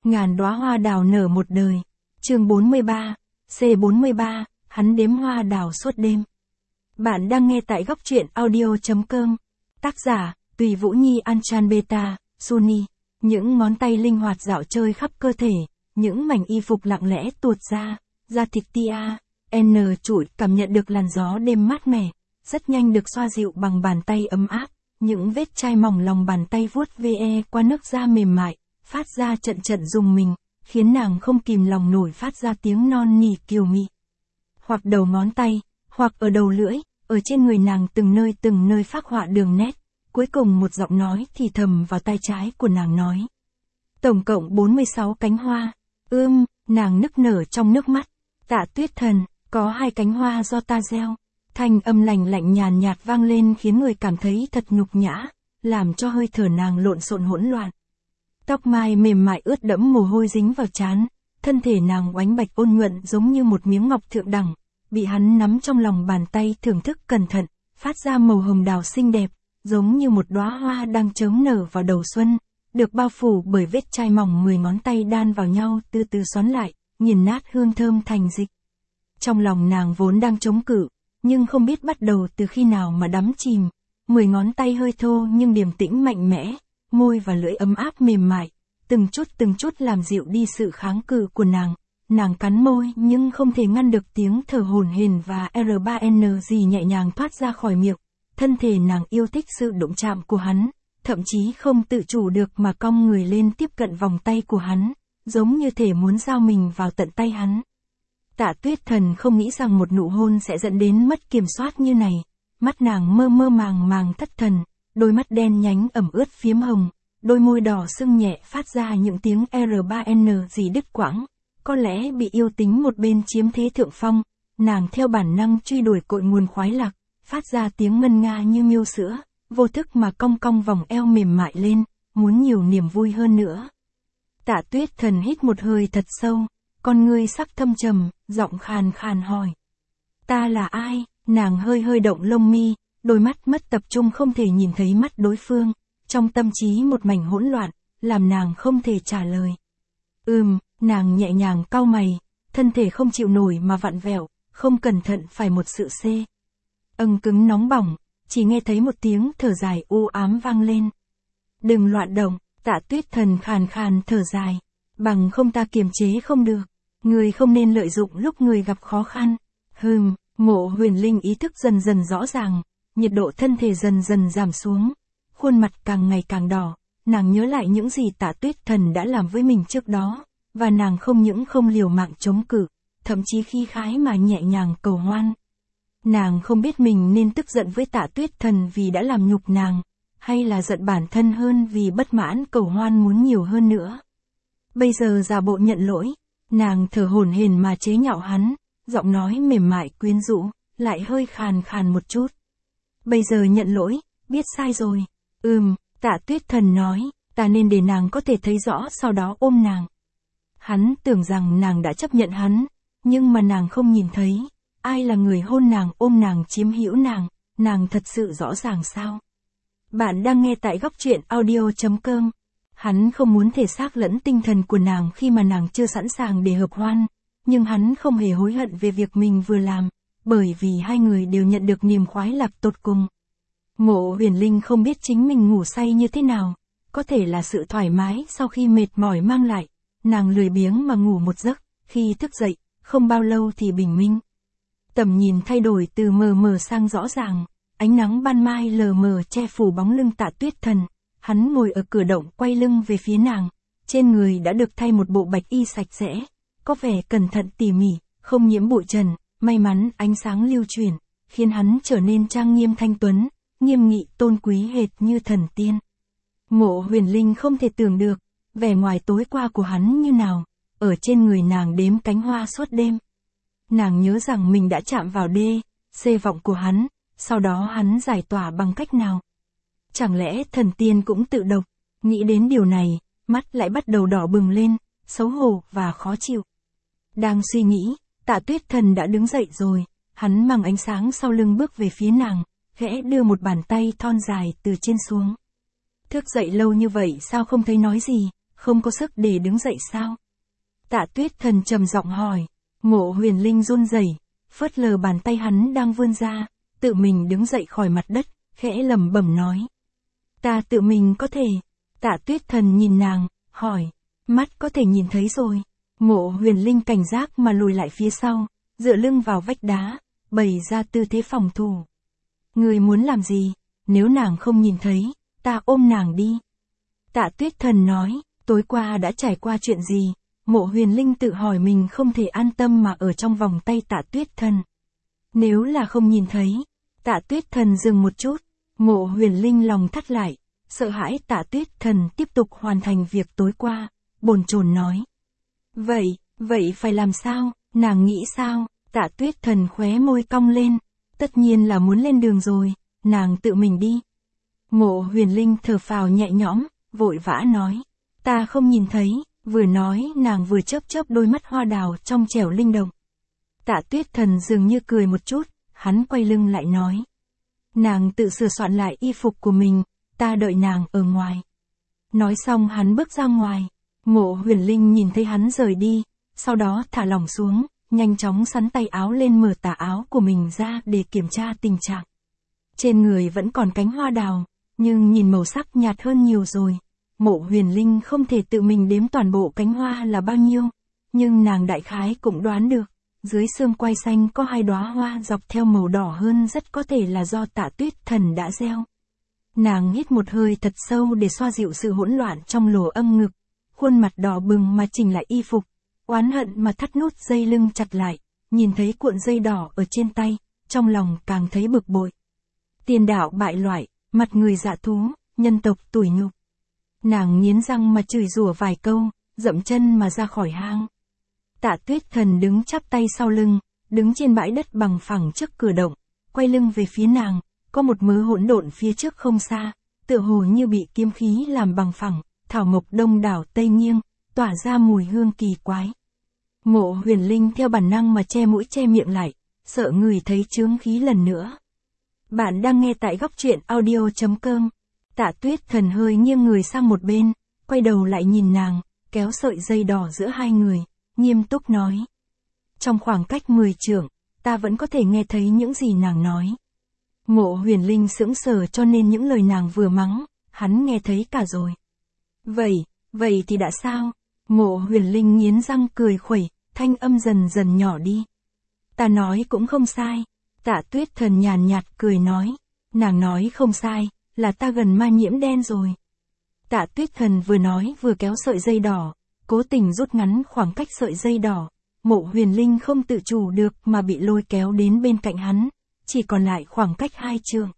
Ngàn đóa hoa đào nở một đời. Chương 43, C43, hắn đếm hoa đào suốt đêm. Bạn đang nghe tại góc truyện audio.com. Tác giả, Tùy Vũ Nhi Anchan Beta, Suni. Những ngón tay linh hoạt dạo chơi khắp cơ thể, những mảnh y phục lặng lẽ tuột ra, da thịt tia, trụi cảm nhận được làn gió đêm mát mẻ, rất nhanh được xoa dịu bằng bàn tay ấm áp, những vết chai mỏng lòng bàn tay vuốt ve qua nước da mềm mại, phát ra trận trận rùng mình, khiến nàng không kìm lòng nổi phát ra tiếng non nỉ kiều mị. Hoặc đầu ngón tay, hoặc ở đầu lưỡi, ở trên người nàng từng nơi phác họa đường nét, cuối cùng một giọng nói thì thầm vào tai trái của nàng nói. Tổng cộng 46 cánh hoa, nàng nức nở trong nước mắt. Tạ Tuyết Thần, có 2 cánh hoa do ta gieo. Thanh âm lạnh lạnh nhàn nhạt vang lên khiến người cảm thấy thật nhục nhã, làm cho hơi thở nàng lộn xộn hỗn loạn. Tóc mai mềm mại ướt đẫm mồ hôi dính vào trán, thân thể nàng oánh bạch ôn nhuận giống như một miếng ngọc thượng đẳng, bị hắn nắm trong lòng bàn tay thưởng thức cẩn thận, phát ra màu hồng đào xinh đẹp, giống như một đóa hoa đang chớm nở vào đầu xuân, được bao phủ bởi vết chai mỏng 10 ngón tay đan vào nhau từ từ xoắn lại, nghiền nát hương thơm thành dịch. Trong lòng nàng vốn đang chống cự, nhưng không biết bắt đầu từ khi nào mà đắm chìm, 10 ngón tay hơi thô nhưng điềm tĩnh mạnh mẽ, môi và lưỡi ấm áp mềm mại, từng chút làm dịu đi sự kháng cự của nàng. Nàng cắn môi nhưng không thể ngăn được tiếng thở hổn hển và R3N gì nhẹ nhàng thoát ra khỏi miệng. Thân thể nàng yêu thích sự đụng chạm của hắn, thậm chí không tự chủ được mà cong người lên tiếp cận vòng tay của hắn, giống như thể muốn giao mình vào tận tay hắn. Tạ Tuyết Thần không nghĩ rằng một nụ hôn sẽ dẫn đến mất kiểm soát như này, mắt nàng mơ màng thất thần, đôi mắt đen nhánh ẩm ướt phiếm hồng, đôi môi đỏ sưng nhẹ phát ra những tiếng R3N gì đứt quãng, có lẽ bị yêu tính một bên chiếm thế thượng phong, nàng theo bản năng truy đuổi cội nguồn khoái lạc, phát ra tiếng ngân nga như miêu sữa, vô thức mà cong vòng eo mềm mại lên, muốn nhiều niềm vui hơn nữa. Tạ Tuyết Thần hít một hơi thật sâu, con ngươi sắc thâm trầm, giọng khàn khàn hỏi. Ta là ai? Nàng hơi động lông mi, đôi mắt mất tập trung không thể nhìn thấy mắt đối phương, trong tâm trí một mảnh hỗn loạn, làm nàng không thể trả lời. Nàng nhẹ nhàng cau mày, thân thể không chịu nổi mà vặn vẹo, không cẩn thận phải một sự cứng nóng bỏng, chỉ nghe thấy một tiếng thở dài u ám vang lên. Đừng loạn động, Tạ Tuyết Thần khàn khàn thở dài, bằng không ta kiềm chế không được, người không nên lợi dụng lúc người gặp khó khăn. Mộ Huyền Linh ý thức dần rõ ràng, nhiệt độ thân thể dần giảm xuống, khuôn mặt càng ngày càng đỏ, nàng nhớ lại những gì Tạ Tuyết Thần đã làm với mình trước đó, và nàng không những không liều mạng chống cự, thậm chí khi khái mà nhẹ nhàng cầu hoan. Nàng không biết mình nên tức giận với Tạ Tuyết Thần vì đã làm nhục nàng, hay là giận bản thân hơn vì bất mãn cầu hoan muốn nhiều hơn nữa. Bây giờ giả bộ nhận lỗi, nàng thở hổn hển mà chế nhạo hắn, giọng nói mềm mại quyến rũ, lại hơi khàn một chút. Bây giờ nhận lỗi, biết sai rồi. Tạ Tuyết Thần nói, ta nên để nàng có thể thấy rõ sau đó ôm nàng. Hắn tưởng rằng nàng đã chấp nhận hắn, nhưng mà nàng không nhìn thấy, ai là người hôn nàng ôm nàng chiếm hữu nàng thật sự rõ ràng sao? Bạn đang nghe tại góc truyện audio.com. Hắn không muốn thể xác lẫn tinh thần của nàng khi mà nàng chưa sẵn sàng để hợp hoan, nhưng hắn không hề hối hận về việc mình vừa làm, bởi vì hai người đều nhận được niềm khoái lạc tột cùng. Mộ Huyền Linh không biết chính mình ngủ say như thế nào, có thể là sự thoải mái sau khi mệt mỏi mang lại, nàng lười biếng mà ngủ một giấc, khi thức dậy, không bao lâu thì bình minh. Tầm nhìn thay đổi từ mờ mờ sang rõ ràng, ánh nắng ban mai lờ mờ che phủ bóng lưng Tạ Tuyết Thần, hắn ngồi ở cửa động quay lưng về phía nàng, trên người đã được thay một bộ bạch y sạch sẽ, có vẻ cẩn thận tỉ mỉ, không nhiễm bụi trần, may mắn ánh sáng lưu chuyển, khiến hắn trở nên trang nghiêm thanh tuấn, nghiêm nghị tôn quý hệt như thần tiên. Mộ Huyền Linh không thể tưởng được, vẻ ngoài tối qua của hắn như nào, ở trên người nàng đếm cánh hoa suốt đêm. Nàng nhớ rằng mình đã chạm vào C vọng của hắn, sau đó hắn giải tỏa bằng cách nào? Chẳng lẽ thần tiên cũng tự độc? Nghĩ đến điều này, mắt lại bắt đầu đỏ bừng lên, xấu hổ và khó chịu. Đang suy nghĩ, Tạ Tuyết Thần đã đứng dậy rồi, hắn mang ánh sáng sau lưng bước về phía nàng, khẽ đưa một bàn tay thon dài từ trên xuống. Thức dậy lâu như vậy sao không thấy nói gì, không có sức để đứng dậy sao? Tạ Tuyết Thần trầm giọng hỏi. Mộ Huyền Linh run rẩy, phớt lờ bàn tay hắn đang vươn ra, tự mình đứng dậy khỏi mặt đất, khẽ lẩm bẩm nói. Ta tự mình có thể. Tạ Tuyết Thần nhìn nàng, hỏi. Mắt có thể nhìn thấy rồi. Mộ Huyền Linh cảnh giác mà lùi lại phía sau, dựa lưng vào vách đá, bày ra tư thế phòng thủ. Người muốn làm gì? Nếu nàng không nhìn thấy, ta ôm nàng đi. Tạ Tuyết Thần nói, tối qua đã trải qua chuyện gì? Mộ Huyền Linh tự hỏi mình không thể an tâm mà ở trong vòng tay Tạ Tuyết Thần. Nếu là không nhìn thấy, Tạ Tuyết Thần dừng một chút, Mộ Huyền Linh lòng thắt lại, sợ hãi Tạ Tuyết Thần tiếp tục hoàn thành việc tối qua, bồn chồn nói. Vậy phải làm sao, nàng nghĩ sao? Tạ Tuyết Thần khóe môi cong lên, tất nhiên là muốn lên đường rồi, nàng tự mình đi. Mộ Huyền Linh thở phào nhẹ nhõm, vội vã nói, ta không nhìn thấy, vừa nói nàng vừa chớp đôi mắt hoa đào trong trẻo linh động. Tạ Tuyết Thần dường như cười một chút, hắn quay lưng lại nói. Nàng tự sửa soạn lại y phục của mình, ta đợi nàng ở ngoài. Nói xong hắn bước ra ngoài, Mộ Huyền Linh nhìn thấy hắn rời đi, sau đó thả lỏng xuống, nhanh chóng sắn tay áo lên mở tà áo của mình ra để kiểm tra tình trạng. Trên người vẫn còn cánh hoa đào, nhưng nhìn màu sắc nhạt hơn nhiều rồi. Mộ Huyền Linh không thể tự mình đếm toàn bộ cánh hoa là bao nhiêu, nhưng nàng đại khái cũng đoán được, dưới xương quai xanh có 2 đóa hoa dọc theo màu đỏ hơn rất có thể là do Tạ Tuyết Thần đã gieo. Nàng hít một hơi thật sâu để xoa dịu sự hỗn loạn trong lỗ âm ngực, khuôn mặt đỏ bừng mà chỉnh lại y phục, oán hận mà thắt nút dây lưng chặt lại, nhìn thấy cuộn dây đỏ ở trên tay, trong lòng càng thấy bực bội. Tiền đạo bại loại, mặt người dạ thú, nhân tộc tủi nhục. Nàng nghiến răng mà chửi rủa vài câu, dậm chân mà ra khỏi hang. Tạ Tuyết Thần đứng chắp tay sau lưng, đứng trên bãi đất bằng phẳng trước cửa động, quay lưng về phía nàng, có một mớ hỗn độn phía trước không xa, tựa hồ như bị kiếm khí làm bằng phẳng, thảo mộc đông đảo tây nghiêng, tỏa ra mùi hương kỳ quái. Mộ Huyền Linh theo bản năng mà che mũi che miệng lại, sợ người thấy chướng khí lần nữa. Bạn đang nghe tại góc truyện audio.com. Tạ Tuyết Thần hơi nghiêng người sang một bên, quay đầu lại nhìn nàng, kéo sợi dây đỏ giữa hai người, nghiêm túc nói. Trong khoảng cách 10 trượng, ta vẫn có thể nghe thấy những gì nàng nói. Mộ Huyền Linh sững sờ cho nên những lời nàng vừa mắng, hắn nghe thấy cả rồi. Vậy thì đã sao? Mộ Huyền Linh nghiến răng cười khuẩy, thanh âm dần dần nhỏ đi. Ta nói cũng không sai. Tạ Tuyết Thần nhàn nhạt cười nói. Nàng nói không sai, là ta gần ma nhiễm đen rồi. Tạ Tuyết Thần vừa nói vừa kéo sợi dây đỏ, cố tình rút ngắn khoảng cách sợi dây đỏ. Mộ Huyền Linh không tự chủ được mà bị lôi kéo đến bên cạnh hắn, chỉ còn lại khoảng cách 2 trượng.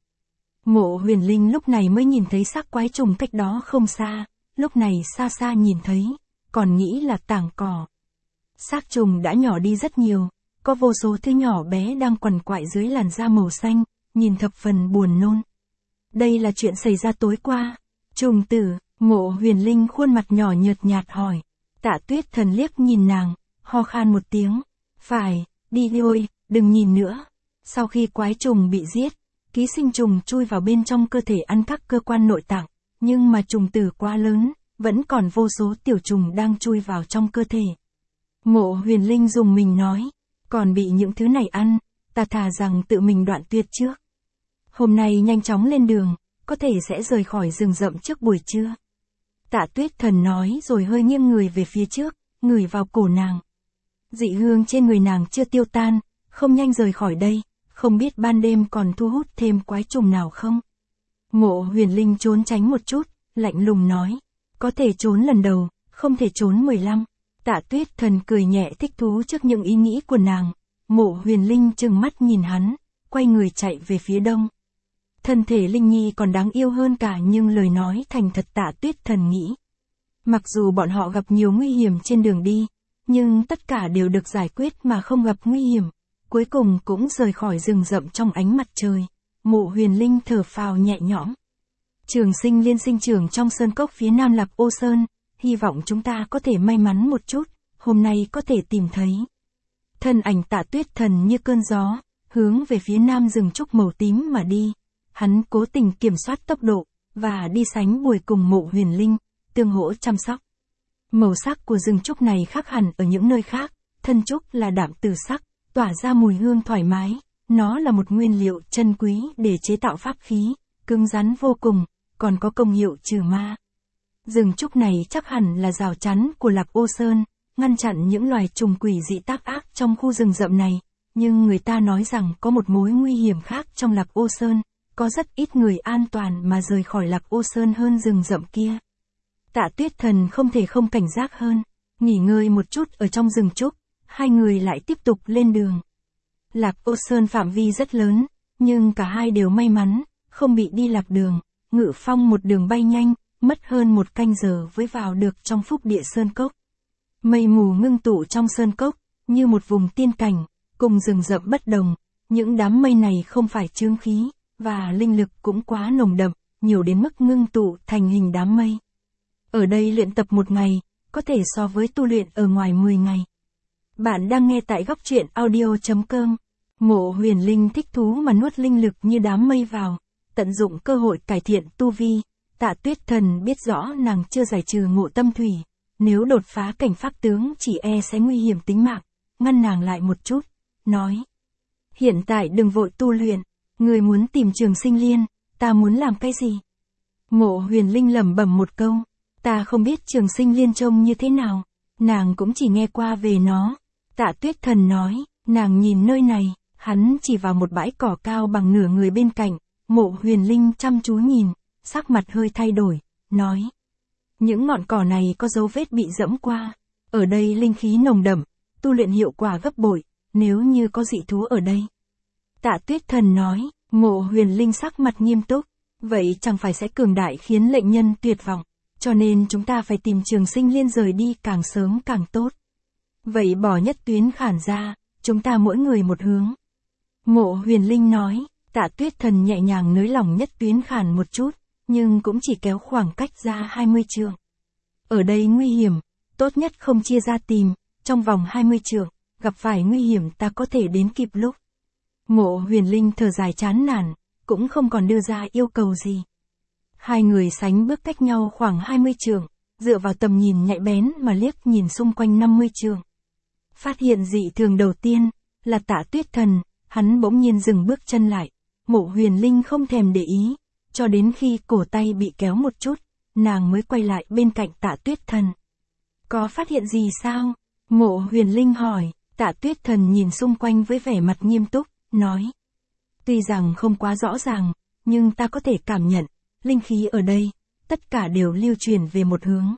Mộ Huyền Linh lúc này mới nhìn thấy xác quái trùng cách đó không xa, lúc này xa xa nhìn thấy, còn nghĩ là tảng cỏ. Xác trùng đã nhỏ đi rất nhiều, có vô số thứ nhỏ bé đang quằn quại dưới làn da màu xanh, nhìn thập phần buồn nôn. Đây là chuyện xảy ra tối qua. Trùng tử, Mộ Huyền Linh khuôn mặt nhỏ nhợt nhạt hỏi. Tạ Tuyết Thần liếc nhìn nàng, ho khan một tiếng. Phải, đi thôi, đừng nhìn nữa. Sau khi quái trùng bị giết, ký sinh trùng chui vào bên trong cơ thể ăn các cơ quan nội tạng, nhưng mà trùng tử quá lớn, vẫn còn vô số tiểu trùng đang chui vào trong cơ thể. Mộ Huyền Linh dùng mình nói, còn bị những thứ này ăn, ta thà rằng tự mình đoạn tuyệt trước. Hôm nay nhanh chóng lên đường, có thể sẽ rời khỏi rừng rậm trước buổi trưa. Tạ Tuyết Thần nói rồi hơi nghiêng người về phía trước, ngửi vào cổ nàng. Dị hương trên người nàng chưa tiêu tan, không nhanh rời khỏi đây, không biết ban đêm còn thu hút thêm quái trùng nào không. Mộ Huyền Linh trốn tránh một chút, lạnh lùng nói, có thể trốn lần đầu, không thể trốn 15. Tạ Tuyết Thần cười nhẹ thích thú trước những ý nghĩ của nàng. Mộ Huyền Linh trừng mắt nhìn hắn, quay người chạy về phía đông. Thân thể Linh Nhi còn đáng yêu hơn cả nhưng lời nói thành thật Tạ Tuyết Thần nghĩ. Mặc dù bọn họ gặp nhiều nguy hiểm trên đường đi, nhưng tất cả đều được giải quyết mà không gặp nguy hiểm. Cuối cùng cũng rời khỏi rừng rậm trong ánh mặt trời. Mộ Huyền Linh thở phào nhẹ nhõm. Trường Sinh Liên sinh trưởng trong sơn cốc phía nam Lạc Ô Sơn, hy vọng chúng ta có thể may mắn một chút, hôm nay có thể tìm thấy. Thân ảnh Tạ Tuyết Thần như cơn gió, hướng về phía nam rừng trúc màu tím mà đi. Hắn cố tình kiểm soát tốc độ, và đi sánh buổi cùng Mộ Huyền Linh, tương hỗ chăm sóc. Màu sắc của rừng trúc này khác hẳn ở những nơi khác, thân trúc là đạm từ sắc, tỏa ra mùi hương thoải mái, nó là một nguyên liệu chân quý để chế tạo pháp khí, cứng rắn vô cùng, còn có công hiệu trừ ma. Rừng trúc này chắc hẳn là rào chắn của Lạc Ô Sơn, ngăn chặn những loài trùng quỷ dị tác ác trong khu rừng rậm này, nhưng người ta nói rằng có một mối nguy hiểm khác trong Lạc Ô Sơn, có rất ít người an toàn mà rời khỏi Lạc Ô Sơn hơn rừng rậm kia. Tạ Tuyết Thần không thể không cảnh giác hơn, nghỉ ngơi một chút ở trong rừng trúc, hai người lại tiếp tục lên đường. Lạc Ô Sơn phạm vi rất lớn, nhưng cả hai đều may mắn, không bị đi lạc đường, Ngự Phong một đường bay nhanh, mất hơn 1 canh giờ mới vào được trong Phúc Địa Sơn Cốc. Mây mù ngưng tụ trong sơn cốc, như một vùng tiên cảnh, cùng rừng rậm bất đồng, những đám mây này không phải chướng khí, và linh lực cũng quá nồng đậm, nhiều đến mức ngưng tụ thành hình đám mây. Ở đây luyện tập 1 ngày, có thể so với tu luyện ở ngoài 10 ngày. Bạn đang nghe tại góc truyện audio.com. Mộ Huyền Linh thích thú mà nuốt linh lực như đám mây vào, tận dụng cơ hội cải thiện tu vi. Tạ Tuyết Thần biết rõ nàng chưa giải trừ ngộ tâm thủy, nếu đột phá cảnh pháp tướng chỉ e sẽ nguy hiểm tính mạng, ngăn nàng lại một chút, nói. Hiện tại đừng vội tu luyện, người muốn tìm Trường Sinh Liên, ta muốn làm cái gì? Mộ Huyền Linh lẩm bẩm một câu, ta không biết Trường Sinh Liên trông như thế nào, nàng cũng chỉ nghe qua về nó. Tạ Tuyết Thần nói, nàng nhìn nơi này, hắn chỉ vào một bãi cỏ cao bằng nửa người bên cạnh, Mộ Huyền Linh chăm chú nhìn, sắc mặt hơi thay đổi, nói. Những ngọn cỏ này có dấu vết bị dẫm qua, ở đây linh khí nồng đậm, tu luyện hiệu quả gấp bội, nếu như có dị thú ở đây. Tạ Tuyết Thần nói, Mộ Huyền Linh sắc mặt nghiêm túc, vậy chẳng phải sẽ cường đại khiến lệnh nhân tuyệt vọng, cho nên chúng ta phải tìm Trường Sinh Liên rời đi càng sớm càng tốt. Vậy bỏ Nhất Tuyến Khản ra, chúng ta mỗi người một hướng. Mộ Huyền Linh nói, Tạ Tuyết Thần nhẹ nhàng nới lỏng Nhất Tuyến Khản một chút, nhưng cũng chỉ kéo khoảng cách ra 20 trượng. Ở đây nguy hiểm, tốt nhất không chia ra tìm, trong vòng 20 trượng, gặp phải nguy hiểm ta có thể đến kịp lúc. Mộ Huyền Linh thở dài chán nản, cũng không còn đưa ra yêu cầu gì. Hai người sánh bước cách nhau khoảng 20 trượng, dựa vào tầm nhìn nhạy bén mà liếc nhìn xung quanh 50 trượng. Phát hiện dị thường đầu tiên, là Tạ Tuyết Thần, hắn bỗng nhiên dừng bước chân lại, Mộ Huyền Linh không thèm để ý, cho đến khi cổ tay bị kéo một chút, nàng mới quay lại bên cạnh Tạ Tuyết Thần. Có phát hiện gì sao? Mộ Huyền Linh hỏi. Tạ Tuyết Thần nhìn xung quanh với vẻ mặt nghiêm túc, nói. Tuy rằng không quá rõ ràng, nhưng ta có thể cảm nhận, linh khí ở đây, tất cả đều lưu truyền về một hướng.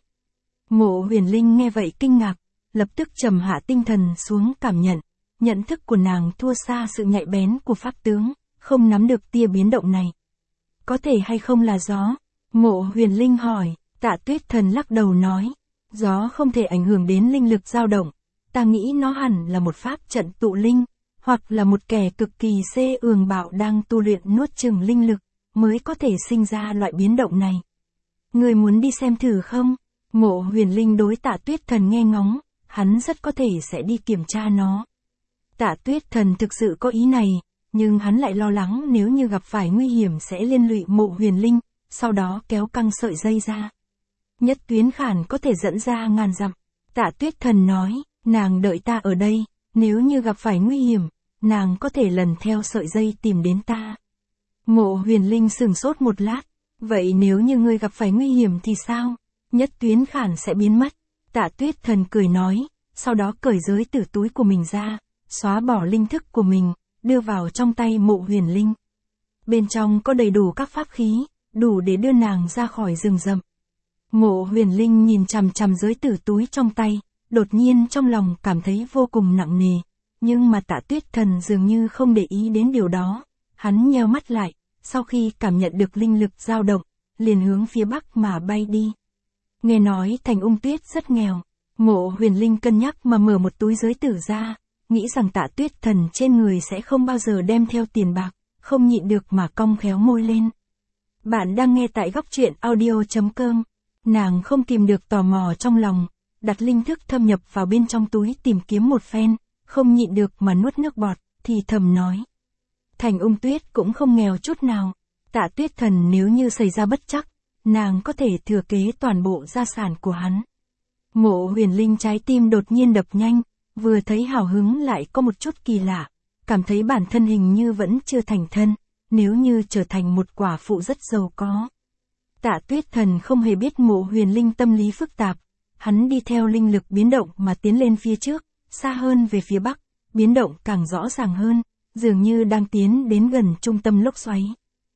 Mộ Huyền Linh nghe vậy kinh ngạc, lập tức trầm hạ tinh thần xuống cảm nhận, nhận thức của nàng thua xa sự nhạy bén của pháp tướng, không nắm được tia biến động này. Có thể hay không là gió? Mộ Huyền Linh hỏi. Tạ Tuyết Thần lắc đầu nói, gió không thể ảnh hưởng đến linh lực dao động, ta nghĩ nó hẳn là một pháp trận tụ linh, hoặc là một kẻ cực kỳ ương bạo đang tu luyện nuốt chửng linh lực, mới có thể sinh ra loại biến động này. Người muốn đi xem thử không? Mộ Huyền Linh đối Tạ Tuyết Thần nghe ngóng, hắn rất có thể sẽ đi kiểm tra nó. Tạ Tuyết Thần thực sự có ý này, nhưng hắn lại lo lắng nếu như gặp phải nguy hiểm sẽ liên lụy Mộ Huyền Linh, sau đó kéo căng sợi dây ra. Nhất Tuyến Khản có thể dẫn ra ngàn dặm. Tạ Tuyết Thần nói, nàng đợi ta ở đây, nếu như gặp phải nguy hiểm, nàng có thể lần theo sợi dây tìm đến ta. Mộ Huyền Linh sửng sốt một lát, vậy nếu như ngươi gặp phải nguy hiểm thì sao? Nhất Tuyến Khản sẽ biến mất. Tạ Tuyết Thần cười nói, sau đó cởi giới từ túi của mình ra, xóa bỏ linh thức của mình, đưa vào trong tay Mộ Huyền Linh. Bên trong có đầy đủ các pháp khí, đủ để đưa nàng ra khỏi rừng rậm. Mộ Huyền Linh nhìn chằm chằm giới tử túi trong tay, đột nhiên trong lòng cảm thấy vô cùng nặng nề, nhưng mà Tạ Tuyết Thần dường như không để ý đến điều đó. Hắn nheo mắt lại, sau khi cảm nhận được linh lực dao động, liền hướng phía bắc mà bay đi. Nghe nói Thành Ung Tuyết rất nghèo, Mộ Huyền Linh cân nhắc mà mở một túi giới tử ra, nghĩ rằng Tạ Tuyết Thần trên người sẽ không bao giờ đem theo tiền bạc, không nhịn được mà cong khéo môi lên. Bạn đang nghe tại góc truyện audio.com. Nàng không kìm được tò mò trong lòng, đặt linh thức thâm nhập vào bên trong túi tìm kiếm một phen, không nhịn được mà nuốt nước bọt, thì thầm nói. Thành Ung Tuyết cũng không nghèo chút nào, Tạ Tuyết Thần nếu như xảy ra bất trắc, nàng có thể thừa kế toàn bộ gia sản của hắn. Mộ Huyền Linh trái tim đột nhiên đập nhanh, vừa thấy hào hứng lại có một chút kỳ lạ, cảm thấy bản thân hình như vẫn chưa thành thân, nếu như trở thành một quả phụ rất giàu có. Tạ Tuyết Thần không hề biết Mộ Huyền Linh tâm lý phức tạp, hắn đi theo linh lực biến động mà tiến lên phía trước, xa hơn về phía bắc, biến động càng rõ ràng hơn, dường như đang tiến đến gần trung tâm lốc xoáy.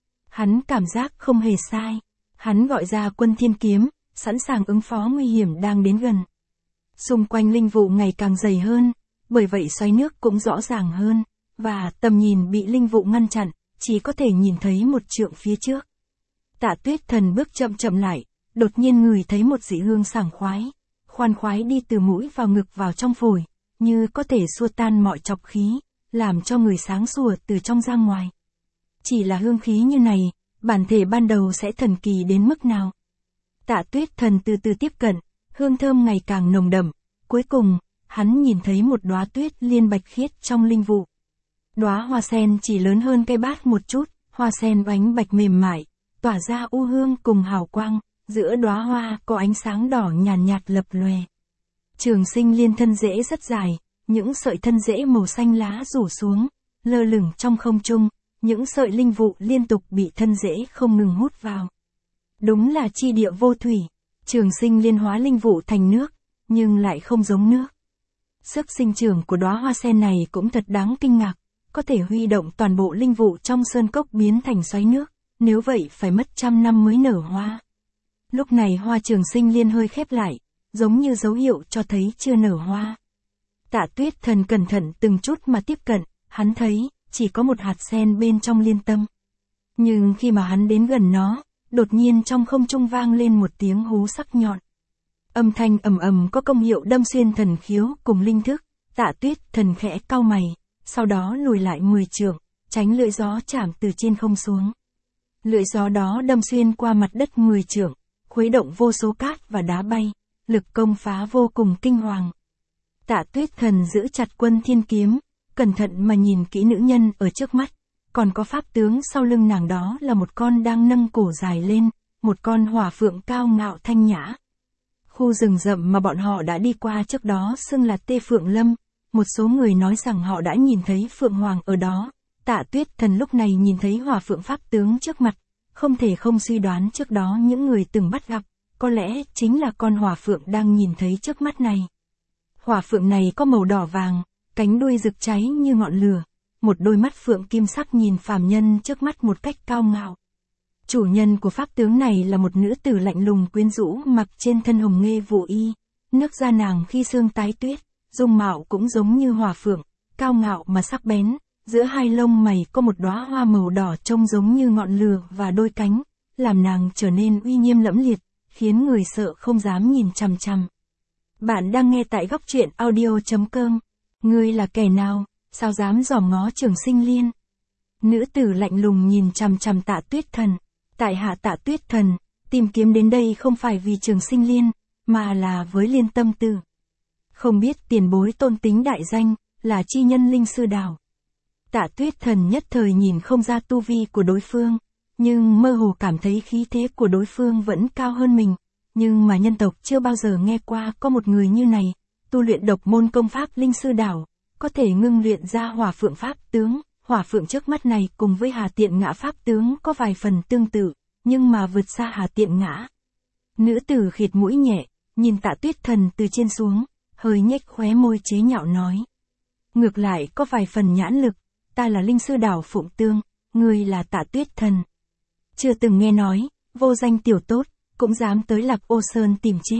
Hắn cảm giác không hề sai, hắn gọi ra Quân Thiên Kiếm, sẵn sàng ứng phó nguy hiểm đang đến gần. Xung quanh linh vụ ngày càng dày hơn, bởi vậy xoáy nước cũng rõ ràng hơn, và tầm nhìn bị linh vụ ngăn chặn, chỉ có thể nhìn thấy một trượng phía trước. Tạ Tuyết Thần bước chậm chậm lại, đột nhiên ngửi thấy một dị hương sảng khoái, khoan khoái đi từ mũi vào ngực vào trong phổi, như có thể xua tan mọi trọc khí, làm cho người sáng sủa từ trong ra ngoài. Chỉ là hương khí như này, bản thể ban đầu sẽ thần kỳ đến mức nào? Tạ Tuyết Thần từ từ tiếp cận, hương thơm ngày càng nồng đậm, cuối cùng, hắn nhìn thấy một đóa tuyết liên bạch khiết trong linh vụ. Đóa hoa sen chỉ lớn hơn cây bát một chút, hoa sen ánh bạch mềm mại, tỏa ra u hương cùng hào quang, giữa đóa hoa có ánh sáng đỏ nhàn nhạt lập lòe. Trường Sinh Liên thân rễ rất dài, những sợi thân rễ màu xanh lá rủ xuống, lơ lửng trong không trung, những sợi linh vụ liên tục bị thân rễ không ngừng hút vào. Đúng là chi địa vô thủy, Trường Sinh Liên hóa linh vụ thành nước, nhưng lại không giống nước. Sức sinh trưởng của đóa hoa sen này cũng thật đáng kinh ngạc, có thể huy động toàn bộ linh vụ trong sơn cốc biến thành xoáy nước, nếu vậy phải mất 100 năm mới nở hoa. Lúc này hoa Trường Sinh Liên hơi khép lại, giống như dấu hiệu cho thấy chưa nở hoa. Tạ Tuyết Thần cẩn thận từng chút mà tiếp cận, hắn thấy, chỉ có một hạt sen bên trong liên tâm. Nhưng khi mà hắn đến gần nó, đột nhiên trong không trung vang lên một tiếng hú sắc nhọn. Âm thanh ầm ầm có công hiệu đâm xuyên thần khiếu cùng linh thức, Tạ Tuyết Thần khẽ cau mày, sau đó lùi lại 10 trượng, tránh lưỡi gió chạm từ trên không xuống. Lưỡi gió đó đâm xuyên qua mặt đất 10 trượng, khuấy động vô số cát và đá bay, lực công phá vô cùng kinh hoàng. Tạ Tuyết Thần giữ chặt Quân Thiên Kiếm, cẩn thận mà nhìn kỹ nữ nhân ở trước mắt, còn có pháp tướng sau lưng nàng, đó là một con đang nâng cổ dài lên, một con hỏa phượng cao ngạo thanh nhã. Khu rừng rậm mà bọn họ đã đi qua trước đó xưng là Tê Phượng Lâm, một số người nói rằng họ đã nhìn thấy Phượng Hoàng ở đó. Tạ Tuyết Thần lúc này nhìn thấy hỏa phượng pháp tướng trước mặt, không thể không suy đoán trước đó những người từng bắt gặp, có lẽ chính là con hỏa phượng đang nhìn thấy trước mắt này. Hỏa phượng này có màu đỏ vàng, cánh đuôi rực cháy như ngọn lửa, một đôi mắt phượng kim sắc nhìn phàm nhân trước mắt một cách cao ngạo. Chủ nhân của pháp tướng này là một nữ tử lạnh lùng quyến rũ mặc trên thân hồng nghê vụ y, nước da nàng khi sương tái tuyết, dung mạo cũng giống như hỏa phượng, cao ngạo mà sắc bén, giữa hai lông mày có một đóa hoa màu đỏ trông giống như ngọn lửa và đôi cánh, làm nàng trở nên uy nghiêm lẫm liệt, khiến người sợ không dám nhìn chằm chằm. Bạn đang nghe tại góc truyện audio.com. Ngươi là kẻ nào, sao dám dòm ngó Trường Sinh Liên? Nữ tử lạnh lùng nhìn chằm chằm Tạ Tuyết Thần. Tại hạ Tạ Tuyết Thần, tìm kiếm đến đây không phải vì Trường Sinh Liên, mà là với Liên Tâm Tử. Không biết tiền bối tôn tính đại danh, là chi nhân linh sư đảo. Tạ Tuyết Thần nhất thời nhìn không ra tu vi của đối phương, nhưng mơ hồ cảm thấy khí thế của đối phương vẫn cao hơn mình. Nhưng mà nhân tộc chưa bao giờ nghe qua có một người như này, tu luyện độc môn công pháp linh sư đảo, có thể ngưng luyện ra hỏa phượng pháp tướng. Hỏa phượng trước mắt này cùng với Hà Tiện Ngã pháp tướng có vài phần tương tự, nhưng mà vượt xa Hà Tiện Ngã. Nữ tử khịt mũi nhẹ, nhìn Tạ Tuyết Thần từ trên xuống, hơi nhếch khóe môi chế nhạo nói. Ngược lại có vài phần nhãn lực, ta là linh sư đảo Phụng Tương, ngươi là Tạ Tuyết Thần. Chưa từng nghe nói, vô danh tiểu tốt, cũng dám tới Lạc Ô Sơn tìm chết.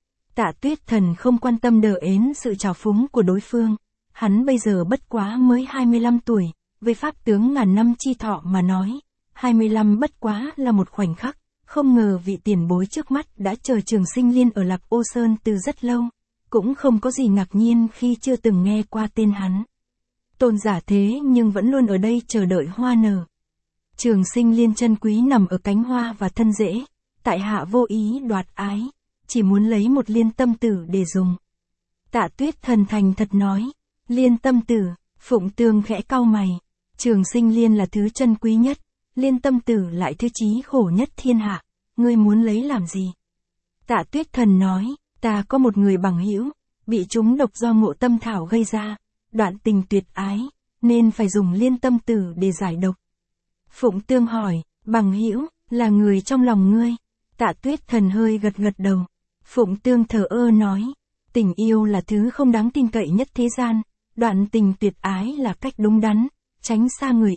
Tạ Tuyết Thần không quan tâm đờ ến sự trào phúng của đối phương, hắn bây giờ bất quá mới 25 tuổi, với pháp tướng ngàn năm chi thọ mà nói, 25 bất quá là một khoảnh khắc, không ngờ vị tiền bối trước mắt đã chờ Trường Sinh Liên ở Lạc Ô Sơn từ rất lâu, cũng không có gì ngạc nhiên khi chưa từng nghe qua tên hắn. Tôn giả thế nhưng vẫn luôn ở đây chờ đợi hoa nở. Trường Sinh Liên chân quý nằm ở cánh hoa và thân rễ, tại hạ vô ý đoạt ái, chỉ muốn lấy một Liên Tâm Tử để dùng. Tạ Tuyết Thần thành thật nói, Liên Tâm Tử, Phụng Tương khẽ cau mày, Trường Sinh Liên là thứ chân quý nhất, Liên Tâm Tử lại thứ chí khổ nhất thiên hạ, ngươi muốn lấy làm gì? Tạ Tuyết Thần nói, Ta có một người bằng hữu, bị trúng độc do ngộ tâm thảo gây ra, đoạn tình tuyệt ái, nên phải dùng liên tâm tử để giải độc. Phụng Tương hỏi, bằng hữu là người trong lòng ngươi? Tạ Tuyết Thần hơi gật gật đầu. Phụng Tương thờ ơ nói, tình yêu là thứ không đáng tin cậy nhất thế gian, đoạn tình tuyệt ái là cách đúng đắn, tránh xa người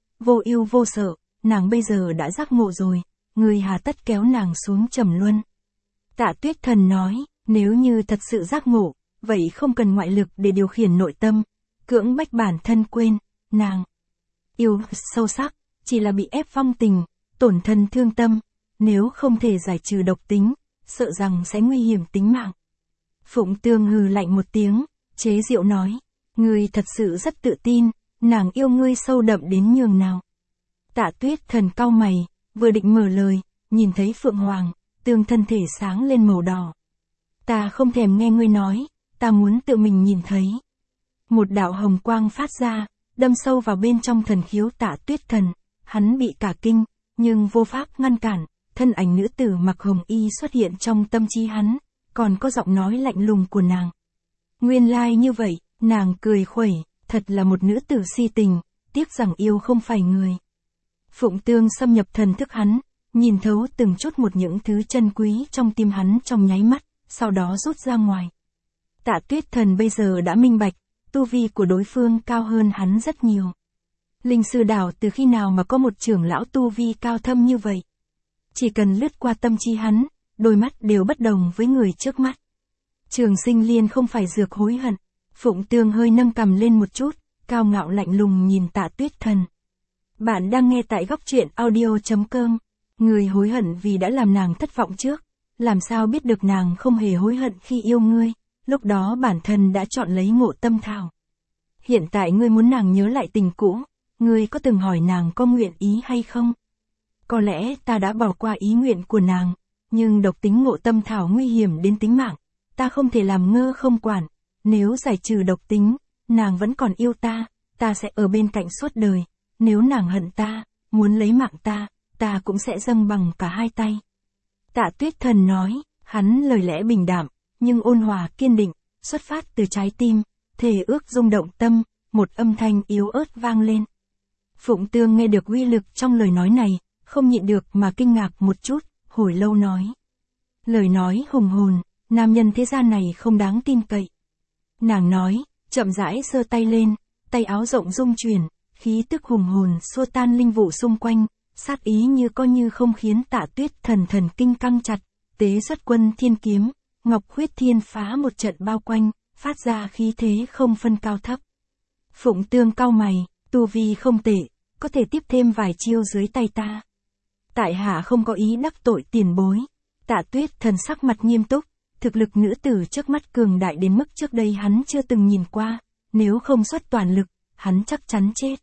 yêu vô sợ, nàng bây giờ đã giác ngộ rồi, người hà tất kéo nàng xuống trầm luân. Tạ Tuyết Thần nói, nếu như thật sự giác ngộ, vậy không cần ngoại lực để điều khiển nội tâm, cưỡng bách bản thân quên, nàng yêu sâu sắc, chỉ là bị ép vong tình, tổn thân thương tâm, nếu không thể giải trừ độc tính, sợ rằng sẽ nguy hiểm tính mạng. Phụng Tương hừ lạnh một tiếng, chế giễu nói, ngươi thật sự rất tự tin, nàng yêu ngươi sâu đậm đến nhường nào. Tạ Tuyết Thần cau mày, vừa định mở lời, nhìn thấy Phượng Hoàng, Tương thân thể sáng lên màu đỏ. Ta không thèm nghe ngươi nói, ta muốn tự mình nhìn thấy. Một đạo hồng quang phát ra, đâm sâu vào bên trong thần khiếu Tạ Tuyết Thần, hắn bị cả kinh, nhưng vô pháp ngăn cản, thân ảnh nữ tử mặc hồng y xuất hiện trong tâm trí hắn, còn có giọng nói lạnh lùng của nàng. Nguyên lai như vậy, nàng cười khuẩy, thật là một nữ tử si tình, tiếc rằng yêu không phải người. Phụng Tương xâm nhập thần thức hắn, nhìn thấu từng chút một những thứ chân quý trong tim hắn trong nháy mắt, sau đó rút ra ngoài. Tạ Tuyết Thần bây giờ đã minh bạch, tu vi của đối phương cao hơn hắn rất nhiều. Linh Sư Đảo từ khi nào mà có một trưởng lão tu vi cao thâm như vậy? Chỉ cần lướt qua tâm trí hắn, đôi mắt đều bất đồng với người trước mắt. Trường Sinh Liên không phải dược hối hận. Phụng Tương hơi nâng cằm lên một chút, cao ngạo lạnh lùng nhìn Tạ Tuyết Thần. Bạn đang nghe tại góc truyện audio.com. Người hối hận vì đã làm nàng thất vọng trước, làm sao biết được nàng không hề hối hận khi yêu ngươi, lúc đó bản thân đã chọn lấy ngộ tâm thảo. Hiện tại ngươi muốn nàng nhớ lại tình cũ, ngươi có từng hỏi nàng có nguyện ý hay không? Có lẽ ta đã bỏ qua ý nguyện của nàng, nhưng độc tính ngộ tâm thảo nguy hiểm đến tính mạng, ta không thể làm ngơ không quản, nếu giải trừ độc tính, nàng vẫn còn yêu ta sẽ ở bên cạnh suốt đời, nếu nàng hận ta, muốn lấy mạng ta cũng sẽ dâng bằng cả hai tay. Tạ Tuyết Thần nói, hắn lời lẽ bình đạm, nhưng ôn hòa kiên định, xuất phát từ trái tim, thề ước rung động tâm, một âm thanh yếu ớt vang lên. Phụng Tương nghe được uy lực trong lời nói này, không nhịn được mà kinh ngạc một chút, hồi lâu nói. Lời nói hùng hồn, nam nhân thế gian này không đáng tin cậy. Nàng nói, chậm rãi giơ tay lên, tay áo rộng rung chuyển, khí tức hùng hồn xua tan linh vụ xung quanh, sát ý như có như không khiến Tạ Tuyết Thần thần kinh căng chặt, tế xuất Quân Thiên Kiếm, Ngọc Huyết Thiên phá một trận bao quanh, phát ra khí thế không phân cao thấp. Phụng Tương cau mày, tu vi không tệ, có thể tiếp thêm vài chiêu dưới tay ta. Tại hạ không có ý đắc tội tiền bối. Tạ Tuyết Thần sắc mặt nghiêm túc, thực lực nữ tử trước mắt cường đại đến mức trước đây hắn chưa từng nhìn qua, nếu không xuất toàn lực, hắn chắc chắn chết.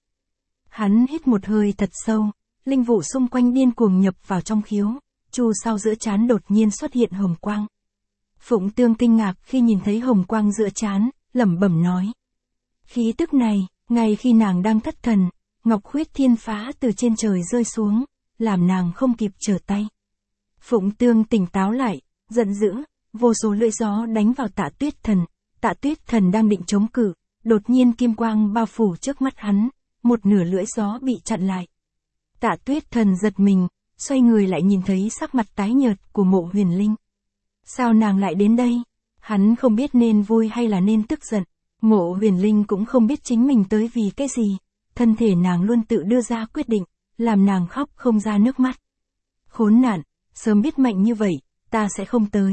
Hắn hít một hơi thật sâu, linh vụ xung quanh điên cuồng nhập vào trong khiếu, chu sau giữa trán đột nhiên xuất hiện hồng quang. Phụng Tương kinh ngạc khi nhìn thấy hồng quang giữa trán, lẩm bẩm nói. Khí tức này, ngay khi nàng đang thất thần, Ngọc Huyết Thiên phá từ trên trời rơi xuống, làm nàng không kịp trở tay. Phụng Tương tỉnh táo lại, giận dữ, vô số lưỡi gió đánh vào Tạ Tuyết Thần. Tạ Tuyết Thần đang định chống cự, đột nhiên kim quang bao phủ trước mắt hắn, một nửa lưỡi gió bị chặn lại. Tạ Tuyết Thần giật mình, xoay người lại nhìn thấy sắc mặt tái nhợt của Mộ Huyền Linh. Sao nàng lại đến đây? Hắn không biết nên vui hay là nên tức giận. Mộ Huyền Linh cũng không biết chính mình tới vì cái gì. Thân thể nàng luôn tự đưa ra quyết định, làm nàng khóc không ra nước mắt. Khốn nạn, sớm biết mạnh như vậy, ta sẽ không tới.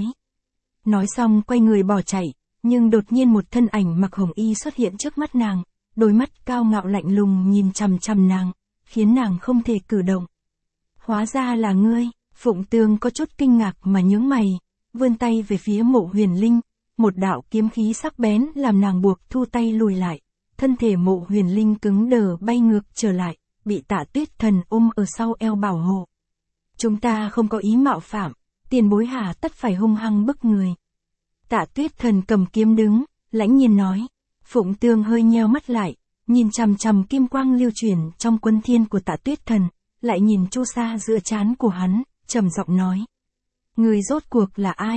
Nói xong quay người bỏ chạy, nhưng đột nhiên một thân ảnh mặc hồng y xuất hiện trước mắt nàng, đôi mắt cao ngạo lạnh lùng nhìn chằm chằm nàng, khiến nàng không thể cử động. Hóa ra là ngươi. Phụng Tương có chút kinh ngạc mà nhướng mày, vươn tay về phía Mộ Huyền Linh, một đạo kiếm khí sắc bén làm nàng buộc thu tay lùi lại, thân thể Mộ Huyền Linh cứng đờ bay ngược trở lại, bị Tạ Tuyết Thần ôm ở sau eo bảo hộ. Chúng ta không có ý mạo phạm, tiền bối hà tất phải hung hăng bức người. Tạ Tuyết Thần cầm kiếm đứng, lãnh nhiên nói. Phụng Tương hơi nheo mắt lại, nhìn chằm chằm kim quang lưu chuyển trong quân thiên của Tạ Tuyết Thần, lại nhìn chu sa giữa trán của hắn, trầm giọng nói. Người rốt cuộc là ai?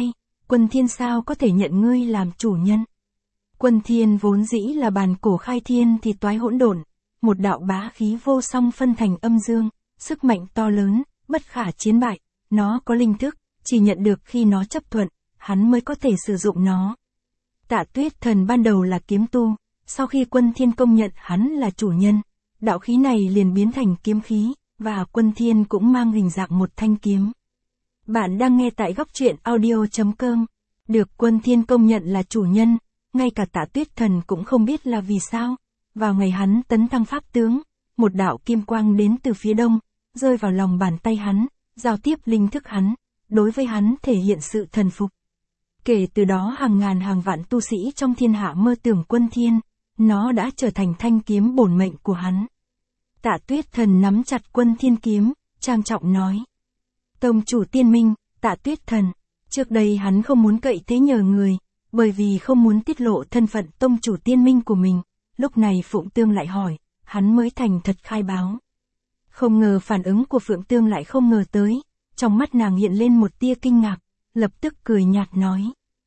Quân Thiên sao có thể nhận ngươi làm chủ nhân? Quân Thiên vốn dĩ là bàn cổ khai thiên thì toái hỗn độn, một đạo bá khí vô song phân thành âm dương, sức mạnh to lớn, bất khả chiến bại, nó có linh thức, chỉ nhận được khi nó chấp thuận, hắn mới có thể sử dụng nó. Tạ Tuyết Thần ban đầu là kiếm tu, sau khi Quân Thiên công nhận hắn là chủ nhân, đạo khí này liền biến thành kiếm khí, và Quân Thiên cũng mang hình dạng một thanh kiếm. Bạn đang nghe tại góc truyện audio.com. Được Quân Thiên công nhận là chủ nhân, ngay cả Tạ Tuyết Thần cũng không biết là vì sao. Vào ngày hắn tấn thăng pháp tướng, một đạo kim quang đến từ phía đông, rơi vào lòng bàn tay hắn, giao tiếp linh thức hắn, đối với hắn thể hiện sự thần phục. Kể từ đó hàng ngàn hàng vạn tu sĩ trong thiên hạ mơ tưởng Quân Thiên, nó đã trở thành thanh kiếm bổn mệnh của hắn. Tạ Tuyết Thần nắm chặt Quân Thiên kiếm, trang trọng nói. Tông chủ Tiên Minh, Tạ Tuyết Thần, trước đây hắn không muốn cậy thế nhờ người, bởi vì không muốn tiết lộ thân phận tông chủ Tiên Minh của mình, lúc này Phượng Tương lại hỏi, hắn mới thành thật khai báo. Không ngờ phản ứng của Phượng Tương lại không ngờ tới, trong mắt nàng hiện lên một tia kinh ngạc, lập tức cười nhạt nói.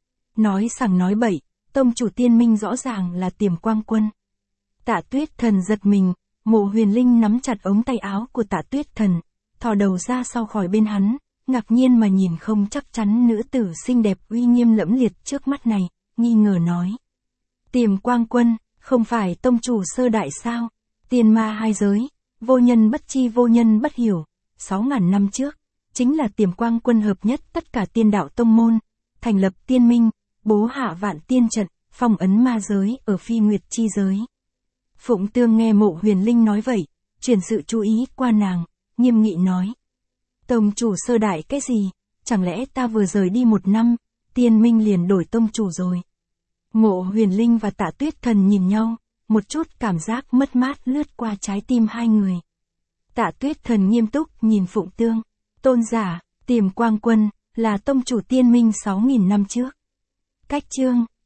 Nói sằng nói bậy, tông chủ Tiên Minh rõ ràng là Tiềm Quang Quân. Tạ Tuyết Thần giật mình, Mộ Huyền Linh nắm chặt ống tay áo của Tạ Tuyết Thần, thò đầu ra sau khỏi bên hắn, ngạc nhiên mà nhìn không chắc chắn nữ tử xinh đẹp uy nghiêm lẫm liệt trước mắt này, nghi ngờ nói. Tiềm Quang Quân, không phải tông chủ sơ đại sao? Tiên ma hai giới, vô nhân bất chi vô nhân bất hiểu, 6.000 năm trước, chính là Tiềm Quang Quân hợp nhất tất cả tiên đạo tông môn, thành lập tiên minh, bố hạ vạn tiên trận, phong ấn ma giới ở phi nguyệt chi giới. Phụng Tương nghe Mộ Huyền Linh nói vậy, chuyển sự chú ý qua nàng, nghiêm nghị nói. Tông chủ sơ đại cái gì, chẳng lẽ ta vừa rời đi 1 năm, tiên minh liền đổi tông chủ rồi. Mộ Huyền Linh và Tạ Tuyết Thần nhìn nhau, một chút cảm giác mất mát lướt qua trái tim hai người. Tạ Tuyết Thần nghiêm túc nhìn Phụng Tương, tôn giả, Tiềm Quang Quân, là tông chủ tiên minh 6.000 năm trước. Cách chương